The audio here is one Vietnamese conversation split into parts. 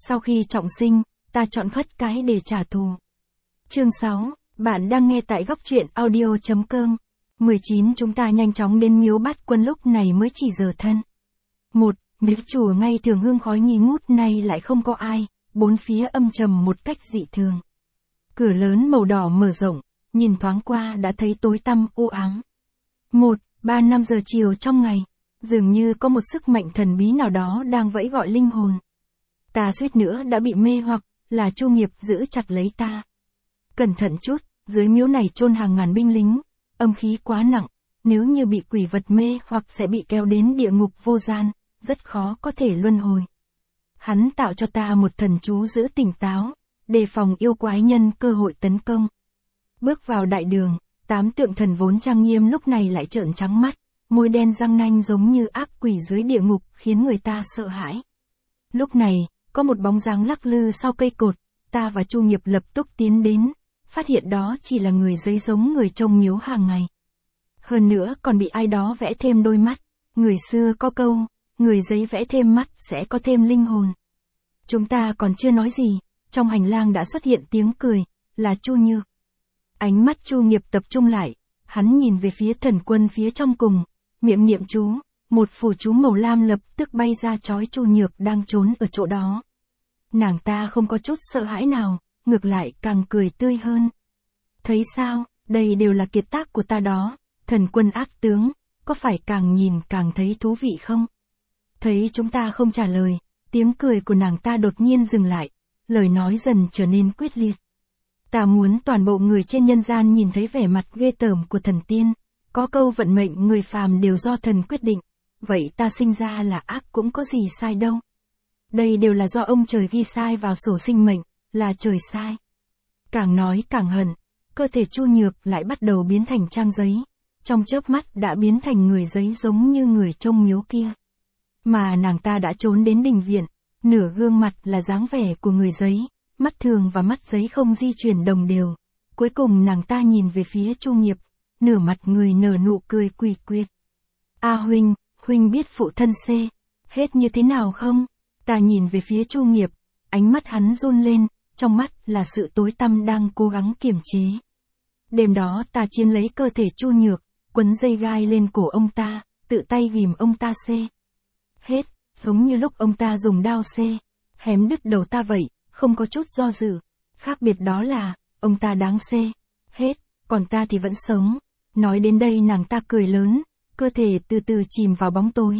Sau khi trọng sinh, ta chọn phất cái để trả thù. Chương 6, bạn đang nghe tại góc truyện audio.com. 19 Chúng ta nhanh chóng đến miếu Bát Quân, lúc này mới chỉ giờ thân. Miếu chùa ngay thường hương khói nghi ngút, nay lại không có ai, bốn phía âm trầm một cách dị thường. Cửa lớn màu đỏ mở rộng, nhìn thoáng qua đã thấy tối tăm u ám. 3-5 giờ chiều trong ngày, dường như có một sức mạnh thần bí nào đó đang vẫy gọi linh hồn. Ta suýt nữa đã bị mê hoặc, là Chu Nghiệp giữ chặt lấy ta. Cẩn thận chút, dưới miếu này chôn hàng ngàn binh lính, âm khí quá nặng, nếu như bị quỷ vật mê hoặc sẽ bị kéo đến địa ngục vô gian, rất khó có thể luân hồi. Hắn tạo cho ta một thần chú giữ tỉnh táo, đề phòng yêu quái nhân cơ hội tấn công. Bước vào đại đường, 8 tượng thần vốn trang nghiêm lúc này lại trợn trắng mắt, môi đen răng nanh giống như ác quỷ dưới địa ngục, khiến người ta sợ hãi. Lúc này, có một bóng dáng lắc lư sau cây cột, ta và Chu Nghiệp lập tức tiến đến, phát hiện đó chỉ là người giấy giống người trông miếu hàng ngày. Hơn nữa còn bị ai đó vẽ thêm đôi mắt, người xưa có câu, người giấy vẽ thêm mắt sẽ có thêm linh hồn. Chúng ta còn chưa nói gì, trong hành lang đã xuất hiện tiếng cười, là Chu Nhược. Ánh mắt Chu Nghiệp tập trung lại, hắn nhìn về phía thần quân phía trong cùng, miệng niệm chú, một phù chú màu lam lập tức bay ra trói Chu Nhược đang trốn ở chỗ đó. Nàng ta không có chút sợ hãi nào, ngược lại càng cười tươi hơn. Thấy sao, đây đều là kiệt tác của ta đó, thần quân ác tướng, có phải càng nhìn càng thấy thú vị không? Thấy chúng ta không trả lời, tiếng cười của nàng ta đột nhiên dừng lại, lời nói dần trở nên quyết liệt. Ta muốn toàn bộ người trên nhân gian nhìn thấy vẻ mặt ghê tởm của thần tiên, có câu vận mệnh người phàm đều do thần quyết định, vậy ta sinh ra là ác cũng có gì sai đâu. Đây đều là do ông trời ghi sai vào sổ sinh mệnh, là trời sai. Càng nói càng hận, cơ thể Chu Nhược lại bắt đầu biến thành trang giấy, trong chớp mắt đã biến thành người giấy giống như người trông miếu kia. Mà nàng ta đã trốn đến đình viện, nửa gương mặt là dáng vẻ của người giấy, mắt thường và mắt giấy không di chuyển đồng đều. Cuối cùng nàng ta nhìn về phía Chu Nghiệp, nửa mặt người nở nụ cười quỷ quyệt. A huynh, huynh biết phụ thân xê hết như thế nào không? Ta nhìn về phía Chu Nghiệp, ánh mắt hắn run lên, trong mắt là sự tối tăm đang cố gắng kiềm chế. Đêm đó ta chiếm lấy cơ thể Chu Nhược, quấn dây gai lên cổ ông ta, tự tay ghìm ông ta xê hết, giống như lúc ông ta dùng đao xê hém đứt đầu ta vậy, không có chút do dự. Khác biệt đó là, ông ta đáng xê hết, còn ta thì vẫn sống. Nói đến đây nàng ta cười lớn, cơ thể từ từ chìm vào bóng tối.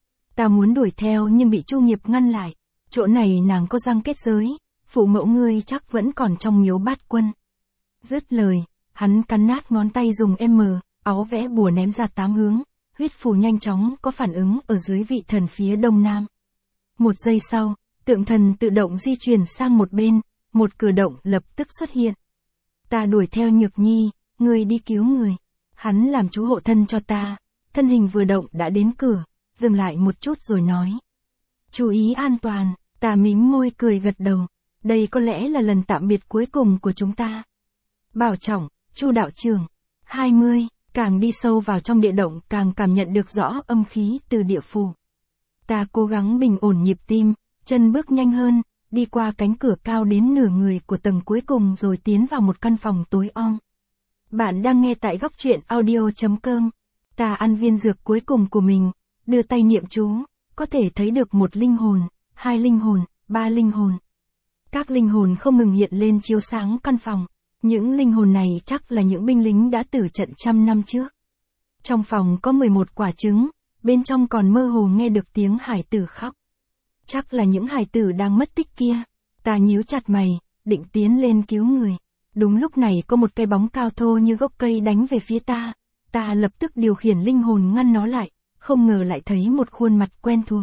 Ta muốn đuổi theo nhưng bị Chu Nghiệp ngăn lại. Chỗ này nàng có răng kết giới, phụ mẫu ngươi chắc vẫn còn trong miếu Bát Quân. Dứt lời, hắn cắn nát ngón tay dùng áo vẽ bùa ném ra 8 hướng, huyết phù nhanh chóng có phản ứng ở dưới vị thần phía đông nam. Một giây sau, tượng thần tự động di chuyển sang một bên, một cửa động lập tức xuất hiện. Ta đuổi theo Nhược Nhi, ngươi đi cứu người. Hắn làm chú hộ thân cho ta, thân hình vừa động đã đến cửa, dừng lại một chút rồi nói. Chú ý an toàn, ta mím môi cười gật đầu. Đây có lẽ là lần tạm biệt cuối cùng của chúng ta. Bảo trọng, Chu đạo trưởng. 20, càng đi sâu vào trong địa động càng cảm nhận được rõ âm khí từ địa phủ. Ta cố gắng bình ổn nhịp tim, chân bước nhanh hơn, đi qua cánh cửa cao đến nửa người của tầng cuối cùng rồi tiến vào một căn phòng tối om. Bạn đang nghe tại góc truyện audio.com. Ta ăn viên dược cuối cùng của mình, đưa tay niệm chú, có thể thấy được 1 linh hồn, 2 linh hồn, 3 linh hồn. Các linh hồn không ngừng hiện lên chiếu sáng căn phòng. Những linh hồn này chắc là những binh lính đã tử trận trăm năm trước. Trong phòng có 11 quả trứng, bên trong còn mơ hồ nghe được tiếng hải tử khóc. Chắc là những hải tử đang mất tích kia. Ta nhíu chặt mày, định tiến lên cứu người. Đúng lúc này có một cây bóng cao thô như gốc cây đánh về phía ta. Ta lập tức điều khiển linh hồn ngăn nó lại, không ngờ lại thấy một khuôn mặt quen thuộc.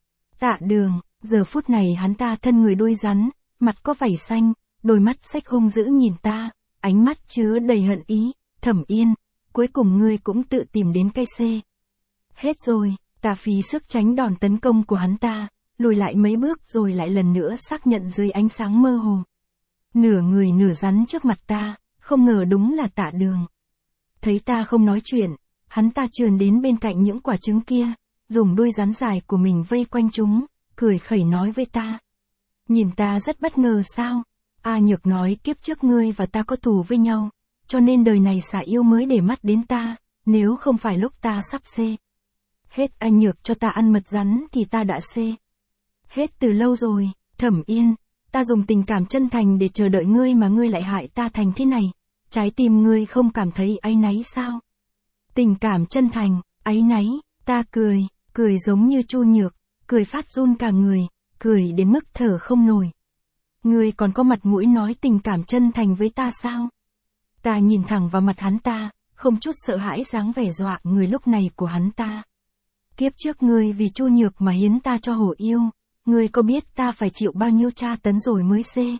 Tạ Đường, giờ phút này hắn ta thân người đuôi rắn, mặt có vảy xanh, đôi mắt xách hung dữ nhìn ta, ánh mắt chứa đầy hận ý. Thẩm Yên, cuối cùng ngươi cũng tự tìm đến cây xê hết rồi. Ta phí sức tránh đòn tấn công của hắn ta, lùi lại mấy bước rồi lại lần nữa xác nhận dưới ánh sáng mơ hồ. Nửa người nửa rắn trước mặt ta, không ngờ đúng là Tạ Đường. Thấy ta không nói chuyện, hắn ta trườn đến bên cạnh những quả trứng kia, dùng đuôi rắn dài của mình vây quanh chúng, cười khẩy nói với ta. Nhìn ta rất bất ngờ sao? A Nhược nói kiếp trước ngươi và ta có thù với nhau, cho nên đời này xả yêu mới để mắt đến ta, nếu không phải lúc ta sắp xê hết A Nhược cho ta ăn mật rắn thì ta đã xê hết từ lâu rồi. Thẩm Yên, ta dùng tình cảm chân thành để chờ đợi ngươi mà ngươi lại hại ta thành thế này, trái tim ngươi không cảm thấy áy náy sao? Tình cảm chân thành, áy náy, ta cười giống như Chu Nhược, cười phát run cả người, cười đến mức thở không nổi. Ngươi còn có mặt mũi nói tình cảm chân thành với ta sao? Ta nhìn thẳng vào mặt hắn ta, không chút sợ hãi dáng vẻ dọa người lúc này của hắn ta. Kiếp trước ngươi vì Chu Nhược mà hiến ta cho Hổ Yêu, ngươi có biết ta phải chịu bao nhiêu tra tấn rồi mới xê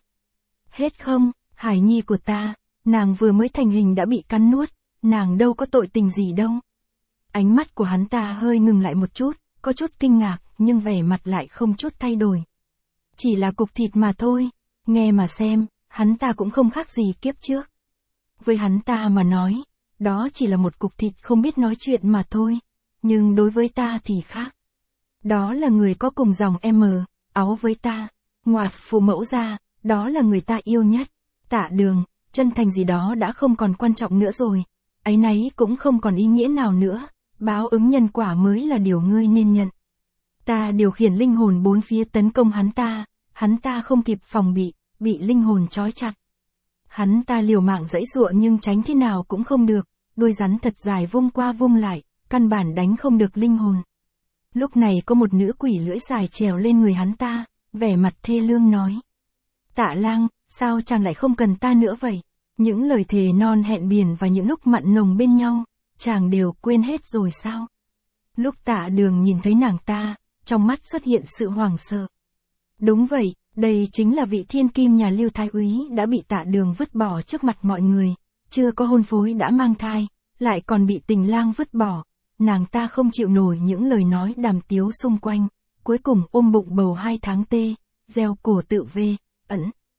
hết không? Hải nhi của ta, nàng vừa mới thành hình đã bị cắn nuốt, nàng đâu có tội tình gì đâu. Ánh mắt của hắn ta hơi ngừng lại một chút, có chút kinh ngạc, nhưng vẻ mặt lại không chút thay đổi. Chỉ là cục thịt mà thôi, nghe mà xem, hắn ta cũng không khác gì kiếp trước. Với hắn ta mà nói, đó chỉ là một cục thịt không biết nói chuyện mà thôi, nhưng đối với ta thì khác. Đó là người có cùng dòng áo với ta, ngoài phụ mẫu ra, đó là người ta yêu nhất. Tạ Đường, chân thành gì đó đã không còn quan trọng nữa rồi, áy náy cũng không còn ý nghĩa nào nữa, báo ứng nhân quả mới là điều ngươi nên nhận. Ta điều khiển linh hồn bốn phía tấn công hắn ta không kịp phòng bị linh hồn trói chặt. Hắn ta liều mạng giãy giụa nhưng tránh thế nào cũng không được, đuôi rắn thật dài vung qua vung lại, căn bản đánh không được linh hồn. Lúc này có một nữ quỷ lưỡi dài trèo lên người hắn ta, vẻ mặt thê lương nói. Tạ Lang, sao chàng lại không cần ta nữa vậy? Những lời thề non hẹn biển và những lúc mặn nồng bên nhau, chàng đều quên hết rồi sao? Lúc Tạ Đường nhìn thấy nàng ta, trong mắt xuất hiện sự hoảng sợ. Đúng vậy, đây chính là vị thiên kim nhà Lưu Thái Úy đã bị Tạ Đường vứt bỏ trước mặt mọi người, chưa có hôn phối đã mang thai, lại còn bị tình lang vứt bỏ. Nàng ta không chịu nổi những lời nói đàm tiếu xung quanh, cuối cùng ôm bụng bầu 2 tháng tê, gieo cổ tự vê, ẩn.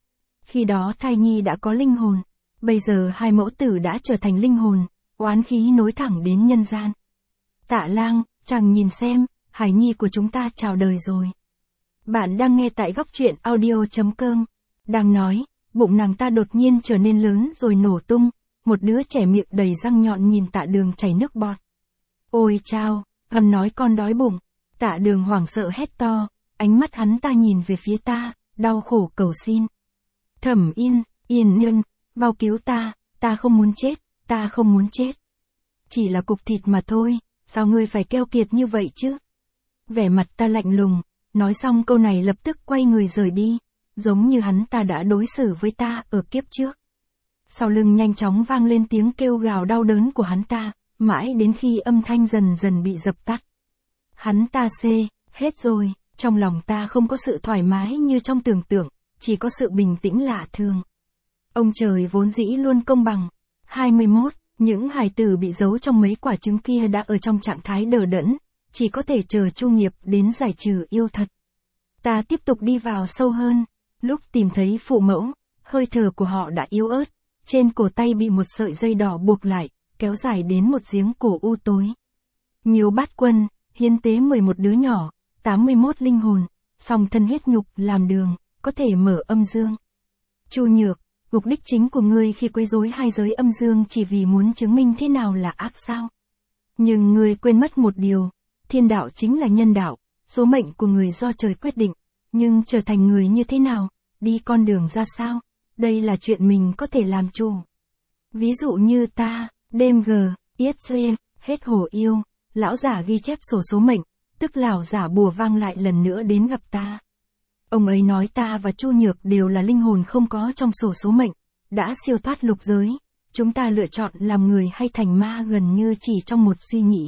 Khi đó thai nhi đã có linh hồn, bây giờ hai mẫu tử đã trở thành linh hồn, oán khí nối thẳng đến nhân gian. Tạ Lang, chàng nhìn xem, hải nhi của chúng ta chào đời rồi. Bạn đang nghe tại góc truyện audio.com. Đang nói, bụng nàng ta đột nhiên trở nên lớn rồi nổ tung, một đứa trẻ miệng đầy răng nhọn nhìn Tạ Đường chảy nước bọt. Ôi chao, hầm nói con đói bụng. Tạ Đường hoảng sợ hét to, ánh mắt hắn ta nhìn về phía ta, đau khổ cầu xin. Thẩm Yên, Yên Nhân, mau cứu ta không muốn chết, ta không muốn chết. Chỉ là cục thịt mà thôi, sao ngươi phải keo kiệt như vậy chứ? Vẻ mặt ta lạnh lùng, nói xong câu này lập tức quay người rời đi, giống như hắn ta đã đối xử với ta ở kiếp trước. Sau lưng nhanh chóng vang lên tiếng kêu gào đau đớn của hắn ta, mãi đến khi âm thanh dần dần bị dập tắt. Hắn ta xê hết rồi, trong lòng ta không có sự thoải mái như trong tưởng tượng, chỉ có sự bình tĩnh lạ thường. Ông trời vốn dĩ luôn công bằng. 21. Những hài tử bị giấu trong mấy quả trứng kia đã ở trong trạng thái đờ đẫn, chỉ có thể chờ Chu Nghiệp đến giải trừ yêu thật. Ta tiếp tục đi vào sâu hơn, lúc tìm thấy phụ mẫu, hơi thở của họ đã yếu ớt, trên cổ tay bị một sợi dây đỏ buộc lại, kéo dài đến một giếng cổ u tối. Miếu Bát Quân, hiến tế 11 đứa nhỏ, 81 linh hồn, song thân huyết nhục làm đường, có thể mở âm dương. Chu Nhược, mục đích chính của ngươi khi quấy rối hai giới âm dương chỉ vì muốn chứng minh thế nào là ác sao? Nhưng ngươi quên mất một điều, thiên đạo chính là nhân đạo, số mệnh của người do trời quyết định, nhưng trở thành người như thế nào, đi con đường ra sao, đây là chuyện mình có thể làm chủ. Ví dụ như ta, đêm g, yết xê, hết Hổ Yêu, lão giả ghi chép sổ số mệnh, tức lão giả bùa vang lại lần nữa đến gặp ta. Ông ấy nói ta và Chu Nhược đều là linh hồn không có trong sổ số mệnh, đã siêu thoát lục giới, chúng ta lựa chọn làm người hay thành ma gần như chỉ trong một suy nghĩ.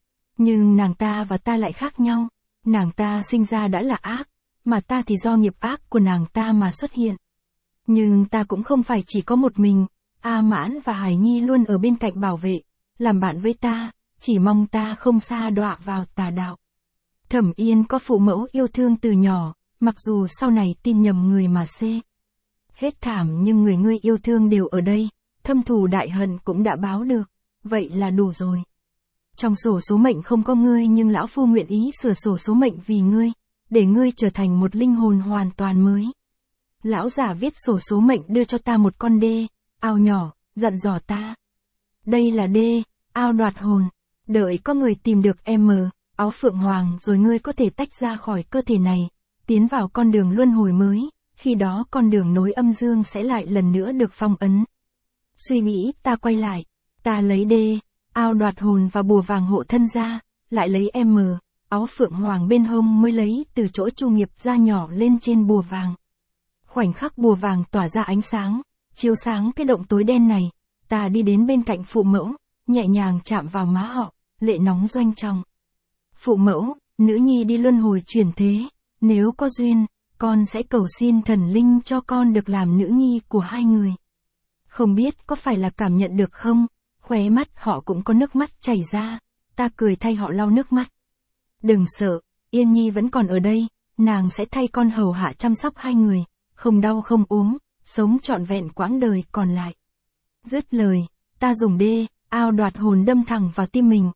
Nhưng nàng ta và ta lại khác nhau, nàng ta sinh ra đã là ác, mà ta thì do nghiệp ác của nàng ta mà xuất hiện. Nhưng ta cũng không phải chỉ có một mình, A Mãn và Hải Nhi luôn ở bên cạnh bảo vệ, làm bạn với ta, chỉ mong ta không sa đọa vào tà đạo. Thẩm Yên có phụ mẫu yêu thương từ nhỏ, mặc dù sau này tin nhầm người mà xê hết thảm nhưng người ngươi yêu thương đều ở đây, thâm thù đại hận cũng đã báo được, vậy là đủ rồi. Trong sổ số mệnh không có ngươi nhưng lão phu nguyện ý sửa sổ số mệnh vì ngươi, để ngươi trở thành một linh hồn hoàn toàn mới. Lão giả viết sổ số mệnh đưa cho ta một con đê, ao nhỏ, dặn dò ta. Đây là đê, ao đoạt hồn. Đợi có người tìm được áo phượng hoàng rồi ngươi có thể tách ra khỏi cơ thể này, tiến vào con đường luân hồi mới, khi đó con đường nối âm dương sẽ lại lần nữa được phong ấn. Suy nghĩ ta quay lại, ta lấy đê, ao đoạt hồn và bùa vàng hộ thân ra, lại lấy áo phượng hoàng bên hông mới lấy từ chỗ Chu Nghiệp ra nhỏ lên trên bùa vàng. Khoảnh khắc bùa vàng tỏa ra ánh sáng, chiếu sáng cái động tối đen này, ta đi đến bên cạnh phụ mẫu, nhẹ nhàng chạm vào má họ, lệ nóng doanh trọng. Phụ mẫu, nữ nhi đi luân hồi chuyển thế, nếu có duyên, con sẽ cầu xin thần linh cho con được làm nữ nhi của hai người. Không biết có phải là cảm nhận được không, khóe mắt họ cũng có nước mắt chảy ra, ta cười thay họ lau nước mắt. Đừng sợ, Yên Nhi vẫn còn ở đây, nàng sẽ thay con hầu hạ chăm sóc hai người, không đau không ốm, sống trọn vẹn quãng đời còn lại. Dứt lời, ta dùng đê, ao đoạt hồn đâm thẳng vào tim mình,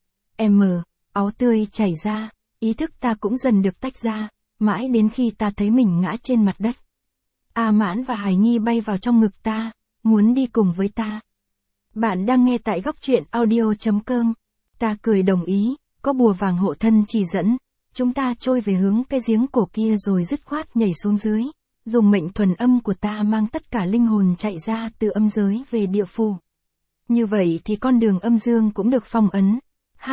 áo tươi chảy ra, ý thức ta cũng dần được tách ra, mãi đến khi ta thấy mình ngã trên mặt đất. A Mãn và Hải Nhi bay vào trong ngực ta, muốn đi cùng với ta. Bạn đang nghe tại góc truyện audio.com. Ta cười đồng ý, có bùa vàng hộ thân chỉ dẫn, chúng ta trôi về hướng cái giếng cổ kia rồi dứt khoát nhảy xuống dưới, dùng mệnh thuần âm của ta mang tất cả linh hồn chạy ra từ âm giới về địa phủ. Như vậy thì con đường âm dương cũng được phong ấn.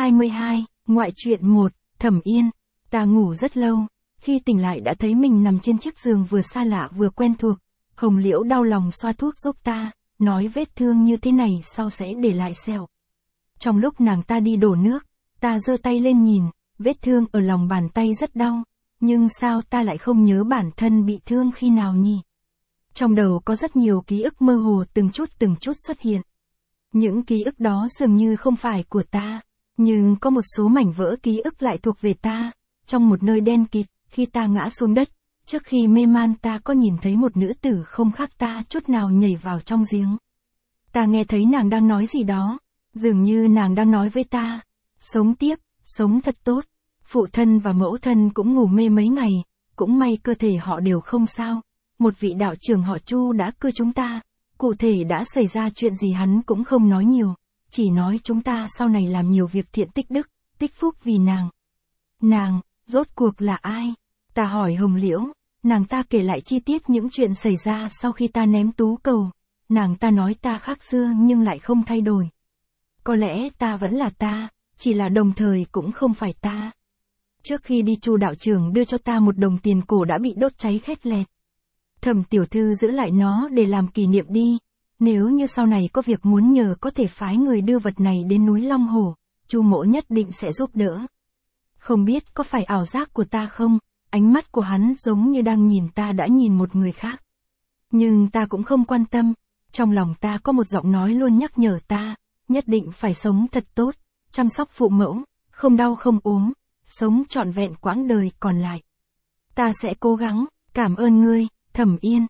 22, ngoại truyện 1, Thẩm Yên. Ta ngủ rất lâu, khi tỉnh lại đã thấy mình nằm trên chiếc giường vừa xa lạ vừa quen thuộc. Hồng Liễu đau lòng xoa thuốc giúp ta, nói vết thương như thế này sau sẽ để lại sẹo. Trong lúc nàng ta đi đổ nước, ta giơ tay lên nhìn, vết thương ở lòng bàn tay rất đau, nhưng sao ta lại không nhớ bản thân bị thương khi nào nhỉ? Trong đầu có rất nhiều ký ức mơ hồ từng chút xuất hiện. Những ký ức đó dường như không phải của ta, nhưng có một số mảnh vỡ ký ức lại thuộc về ta. Trong một nơi đen kịt, khi ta ngã xuống đất, trước khi mê man ta có nhìn thấy một nữ tử không khác ta chút nào nhảy vào trong giếng. Ta nghe thấy nàng đang nói gì đó, dường như nàng đang nói với ta, sống tiếp, sống thật tốt. Phụ thân và mẫu thân cũng ngủ mê mấy ngày, cũng may cơ thể họ đều không sao. Một vị đạo trưởng họ Chu đã cưa chúng ta, cụ thể đã xảy ra chuyện gì hắn cũng không nói nhiều, chỉ nói chúng ta sau này làm nhiều việc thiện tích đức, tích phúc vì nàng. Nàng, rốt cuộc là ai? Ta hỏi Hồng Liễu, nàng ta kể lại chi tiết những chuyện xảy ra sau khi ta ném tú cầu. Nàng ta nói ta khác xưa nhưng lại không thay đổi. Có lẽ ta vẫn là ta, chỉ là đồng thời cũng không phải ta. Trước khi đi Chu đạo trưởng đưa cho ta một đồng tiền cổ đã bị đốt cháy khét lẹt. Thẩm tiểu thư giữ lại nó để làm kỷ niệm đi. Nếu như sau này có việc muốn nhờ có thể phái người đưa vật này đến núi Long Hổ, Chu mỗ nhất định sẽ giúp đỡ. Không biết có phải ảo giác của ta không, ánh mắt của hắn giống như đang nhìn ta đã nhìn một người khác. Nhưng ta cũng không quan tâm, trong lòng ta có một giọng nói luôn nhắc nhở ta, nhất định phải sống thật tốt, chăm sóc phụ mẫu, không đau không ốm, sống trọn vẹn quãng đời còn lại. Ta sẽ cố gắng, cảm ơn ngươi, Thẩm Yên.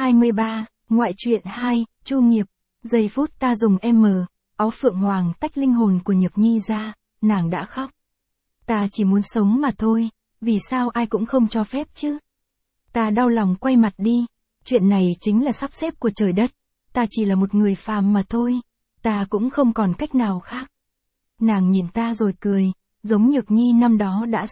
23, ngoại truyện 2, Chu Nghiệp. Giây phút ta dùng áo phượng hoàng tách linh hồn của Nhược Nhi ra, nàng đã khóc. Ta chỉ muốn sống mà thôi, vì sao ai cũng không cho phép chứ? Ta đau lòng quay mặt đi, chuyện này chính là sắp xếp của trời đất, ta chỉ là một người phàm mà thôi, ta cũng không còn cách nào khác. Nàng nhìn ta rồi cười, giống Nhược Nhi năm đó đã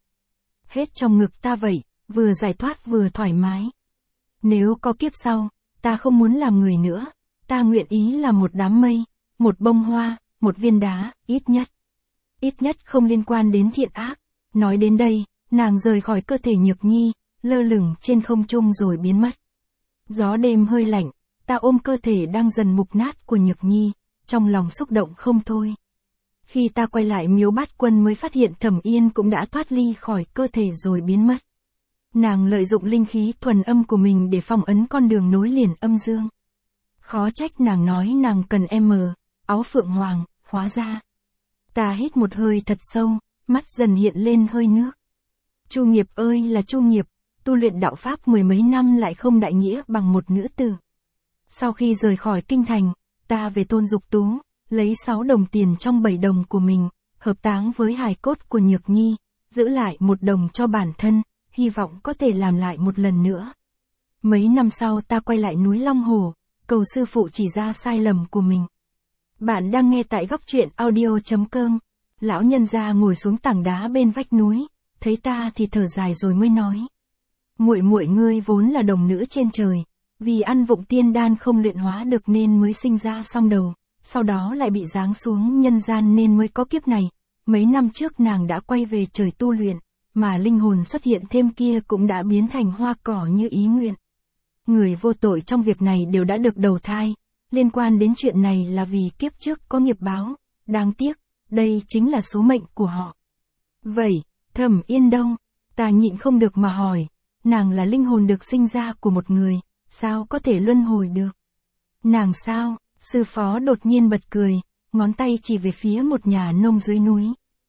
hết trong ngực ta vậy, vừa giải thoát vừa thoải mái. Nếu có kiếp sau, ta không muốn làm người nữa, ta nguyện ý là một đám mây, một bông hoa, một viên đá, ít nhất không liên quan đến thiện ác. Nói đến đây, nàng rời khỏi cơ thể Nhược Nhi, lơ lửng trên không trung rồi biến mất. Gió đêm hơi lạnh, ta ôm cơ thể đang dần mục nát của Nhược Nhi, trong lòng xúc động không thôi. Khi ta quay lại Miếu Bát Quân mới phát hiện Thẩm Yên cũng đã thoát ly khỏi cơ thể rồi biến mất. Nàng lợi dụng linh khí thuần âm của mình để phong ấn con đường nối liền âm dương. Khó trách nàng nói nàng cần áo phượng hoàng, hóa ra. Ta hít một hơi thật sâu, mắt dần hiện lên hơi nước. Chu Nghiệp ơi là Chu Nghiệp, tu luyện đạo pháp mười mấy năm lại không đại nghĩa bằng một nữ tử. Sau khi rời khỏi kinh thành, ta về Tôn Dục Tú, lấy 6 đồng tiền trong 7 đồng của mình, hợp táng với hài cốt của Nhược Nhi, giữ lại 1 đồng cho bản thân, hy vọng có thể làm lại một lần nữa. Mấy năm sau ta quay lại núi Long Hồ, cầu sư phụ chỉ ra sai lầm của mình. Bạn đang nghe tại góc truyện audio.com. Lão nhân gia ngồi xuống tảng đá bên vách núi, thấy ta thì thở dài rồi mới nói. Muội muội ngươi vốn là đồng nữ trên trời, vì ăn vụng tiên đan không luyện hóa được nên mới sinh ra song đầu, sau đó lại bị giáng xuống nhân gian nên mới có kiếp này. Mấy năm trước nàng đã quay về trời tu luyện, mà linh hồn xuất hiện thêm kia cũng đã biến thành hoa cỏ như ý nguyện. Người vô tội trong việc này đều đã được đầu thai, liên quan đến chuyện này là vì kiếp trước có nghiệp báo, đáng tiếc, đây chính là số mệnh của họ. Vậy, Thẩm Yên đâu? Ta nhịn không được mà hỏi, nàng là linh hồn được sinh ra của một người, sao có thể luân hồi được? Nàng sao? Sư phó đột nhiên bật cười, ngón tay chỉ về phía một nhà nông dưới núi.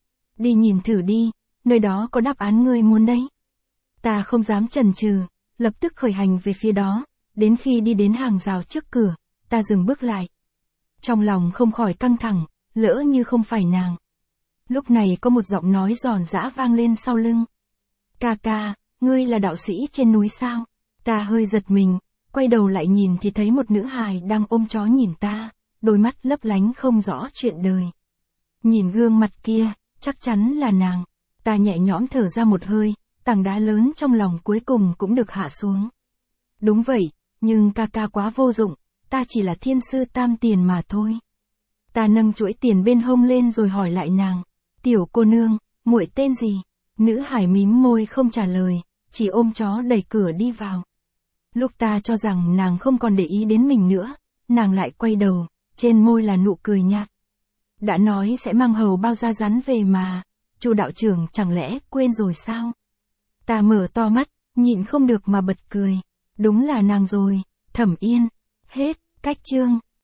Đi nhìn thử đi, nơi đó có đáp án ngươi muốn đấy. Ta không dám chần chừ, lập tức khởi hành về phía đó, đến khi đi đến hàng rào trước cửa, ta dừng bước lại. Trong lòng không khỏi căng thẳng, lỡ như không phải nàng. Lúc này có một giọng nói giòn giã vang lên sau lưng. Ca ca, ngươi là đạo sĩ trên núi sao? Ta hơi giật mình, quay đầu lại nhìn thì thấy một nữ hài đang ôm chó nhìn ta, đôi mắt lấp lánh không rõ chuyện đời. Nhìn gương mặt kia, chắc chắn là nàng. Ta nhẹ nhõm thở ra một hơi, tảng đá lớn trong lòng cuối cùng cũng được hạ xuống. Đúng vậy, nhưng ca ca quá vô dụng, ta chỉ là thiên sư tam tiền mà thôi. Ta nâng chuỗi tiền bên hông lên rồi hỏi lại nàng, tiểu cô nương, muội tên gì? Nữ hải mím môi không trả lời, chỉ ôm chó đẩy cửa đi vào. Lúc ta cho rằng nàng không còn để ý đến mình nữa, nàng lại quay đầu, trên môi là nụ cười nhạt. Đã nói sẽ mang hầu bao da rắn về mà, Chu đạo trưởng chẳng lẽ quên rồi sao? Ta mở to mắt, nhịn không được mà bật cười. Đúng là nàng rồi, Thẩm Yên. Hết, cách chương.